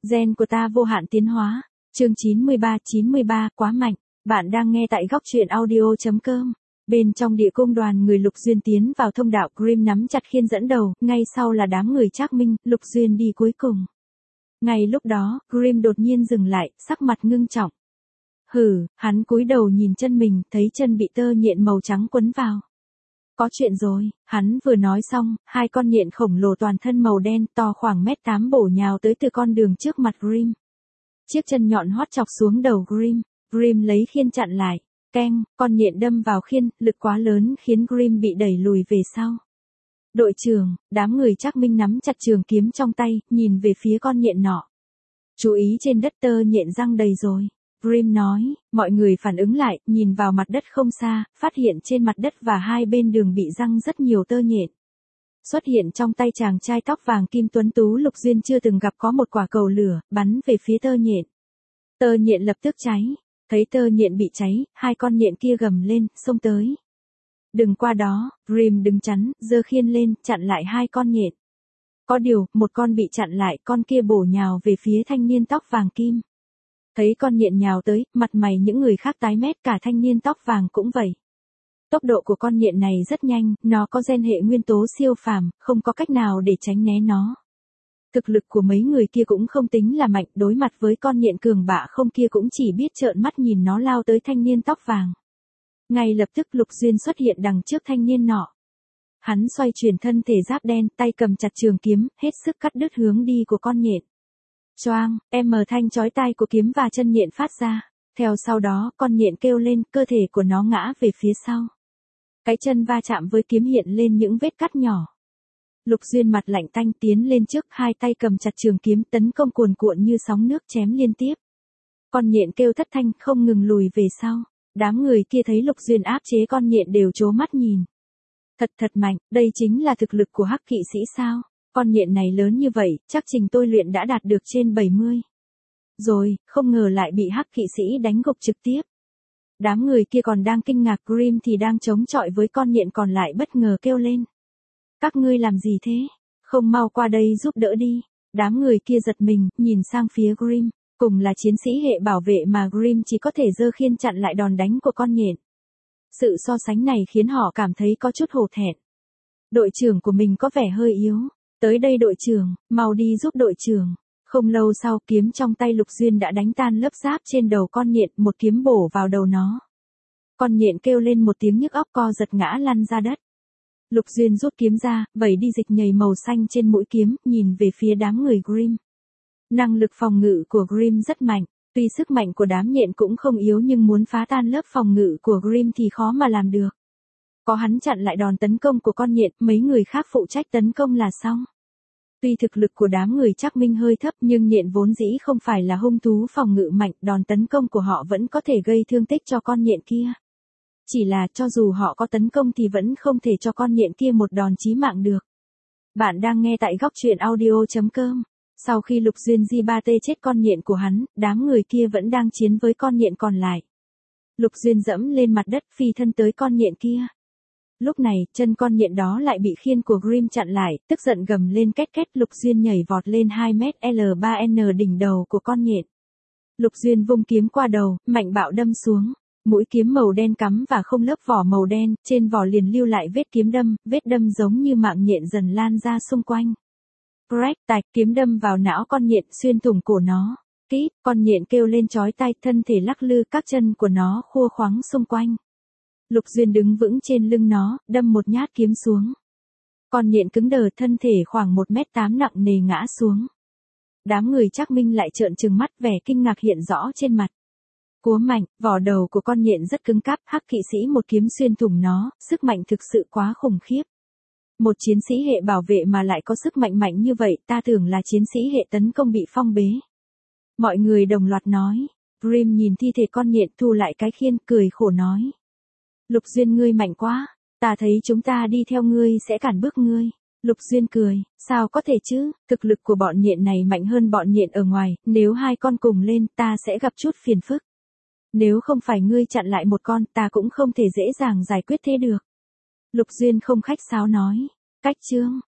Gen của ta vô hạn tiến hóa. Chương 93, quá mạnh. Bạn đang nghe tại góc truyện audio.com. Bên trong địa cung đoàn người Lục Duyên tiến vào thông đạo, Grim nắm chặt khiên dẫn đầu, ngay sau là đám người Trác Minh, Lục Duyên đi cuối cùng. Ngay lúc đó, Grim đột nhiên dừng lại, sắc mặt ngưng trọng. Hắn cúi đầu nhìn chân mình, thấy chân bị tơ nhện màu trắng quấn vào. Có chuyện rồi, hắn vừa nói xong, hai con nhện khổng lồ toàn thân màu đen to khoảng 1m8 bổ nhào tới từ con đường trước mặt Grim. Chiếc chân nhọn hót chọc xuống đầu Grim, Grim lấy khiên chặn lại. Keng, con nhện đâm vào khiên, lực quá lớn khiến Grim bị đẩy lùi về sau. Đội trưởng, đám người Trác Minh nắm chặt trường kiếm trong tay, nhìn về phía con nhện nọ. Chú ý trên đất tơ nhện răng đầy rồi. Grim nói, mọi người phản ứng lại, nhìn vào mặt đất không xa, phát hiện trên mặt đất và hai bên đường bị răng rất nhiều tơ nhện. Xuất hiện trong tay chàng trai tóc vàng kim tuấn tú Lục Duyên chưa từng gặp có một quả cầu lửa, bắn về phía tơ nhện. Tơ nhện lập tức cháy. Thấy tơ nhện bị cháy, hai con nhện kia gầm lên, xông tới. Đừng qua đó, Grim đứng chắn, giơ khiên lên, chặn lại hai con nhện. Có điều, một con bị chặn lại, con kia bổ nhào về phía thanh niên tóc vàng kim. Thấy con nhện nhào tới, mặt mày những người khác tái mét, cả thanh niên tóc vàng cũng vậy. Tốc độ của con nhện này rất nhanh, nó có gen hệ nguyên tố siêu phàm, không có cách nào để tránh né nó. Thực lực của mấy người kia cũng không tính là mạnh, đối mặt với con nhện cường bạ không kia cũng chỉ biết trợn mắt nhìn nó lao tới thanh niên tóc vàng. Ngay lập tức Lục Duyên xuất hiện đằng trước thanh niên nọ. Hắn xoay chuyển thân thể giáp đen, tay cầm chặt trường kiếm, hết sức cắt đứt hướng đi của con nhện. Choang, thanh chói tai của kiếm và chân nhện phát ra. Theo sau đó, con nhện kêu lên, cơ thể của nó ngã về phía sau. Cái chân va chạm với kiếm hiện lên những vết cắt nhỏ. Lục Duyên mặt lạnh tanh tiến lên trước, hai tay cầm chặt trường kiếm tấn công cuồn cuộn như sóng nước chém liên tiếp. Con nhện kêu thất thanh không ngừng lùi về sau. Đám người kia thấy Lục Duyên áp chế con nhện đều trố mắt nhìn. Thật mạnh, đây chính là thực lực của Hắc kỵ sĩ sao? Con nhện này lớn như vậy, chắc trình tôi luyện đã đạt được trên 70. Rồi, không ngờ lại bị Hắc kỵ sĩ đánh gục trực tiếp. Đám người kia còn đang kinh ngạc, Grim thì đang chống chọi với con nhện còn lại bất ngờ kêu lên. Các ngươi làm gì thế? Không mau qua đây giúp đỡ đi. Đám người kia giật mình, nhìn sang phía Grim. Cùng là chiến sĩ hệ bảo vệ mà Grim chỉ có thể giơ khiên chặn lại đòn đánh của con nhện. Sự so sánh này khiến họ cảm thấy có chút hổ thẹn. Đội trưởng của mình có vẻ hơi yếu. Tới đây đội trưởng, mau đi giúp đội trưởng. Không lâu sau, kiếm trong tay Lục Duyên đã đánh tan lớp giáp trên đầu con nhện, một kiếm bổ vào đầu nó. Con nhện kêu lên một tiếng nhức óc co giật ngã lăn ra đất. Lục Duyên rút kiếm ra, vẩy đi dịch nhầy màu xanh trên mũi kiếm, nhìn về phía đám người Grim. Năng lực phòng ngự của Grim rất mạnh, tuy sức mạnh của đám nhện cũng không yếu nhưng muốn phá tan lớp phòng ngự của Grim thì khó mà làm được. Có hắn chặn lại đòn tấn công của con nhện, mấy người khác phụ trách tấn công là xong. Tuy thực lực của đám người Trác Minh hơi thấp nhưng nhện vốn dĩ không phải là hung thú phòng ngự mạnh, đòn tấn công của họ vẫn có thể gây thương tích cho con nhện kia. Chỉ là cho dù họ có tấn công thì vẫn không thể cho con nhện kia một đòn chí mạng được. Bạn đang nghe tại góc truyện audio.com. Sau khi Lục Duyên Di-ba-tê chết con nhện của hắn, đám người kia vẫn đang chiến với con nhện còn lại. Lục Duyên dẫm lên mặt đất phi thân tới con nhện kia. Lúc này, chân con nhện đó lại bị khiên của Grim chặn lại, tức giận gầm lên két két. Lục Duyên nhảy vọt lên 2m-L3N đỉnh đầu của con nhện. Lục Duyên vung kiếm qua đầu, mạnh bạo đâm xuống. Mũi kiếm màu đen cắm và không lớp vỏ màu đen, trên vỏ liền lưu lại vết đâm giống như mạng nhện dần lan ra xung quanh. Crack tạch, kiếm đâm vào não con nhện xuyên thủng cổ nó. Kít, con nhện kêu lên chói tai, thân thể lắc lư, các chân của nó khua khoắng xung quanh. Lục Duyên đứng vững trên lưng nó, đâm một nhát kiếm xuống. Con nhện cứng đờ, thân thể khoảng 1m8 nặng nề ngã xuống. Đám người Trác Minh lại trợn trừng mắt, vẻ kinh ngạc hiện rõ trên mặt. Cúa mạnh, vỏ đầu của con nhện rất cứng cáp, Hắc kỵ sĩ một kiếm xuyên thủng nó, sức mạnh thực sự quá khủng khiếp. Một chiến sĩ hệ bảo vệ mà lại có sức mạnh mạnh như vậy, ta tưởng là chiến sĩ hệ tấn công bị phong bế. Mọi người đồng loạt nói. Grim nhìn thi thể con nhện thu lại cái khiên, cười khổ nói. Lục Duyên ngươi mạnh quá, ta thấy chúng ta đi theo ngươi sẽ cản bước ngươi. Lục Duyên cười, sao có thể chứ, thực lực của bọn nhện này mạnh hơn bọn nhện ở ngoài, nếu hai con cùng lên ta sẽ gặp chút phiền phức. Nếu không phải ngươi chặn lại một con, ta cũng không thể dễ dàng giải quyết thế được. Lục Duyên không khách sáo nói. Cách chương.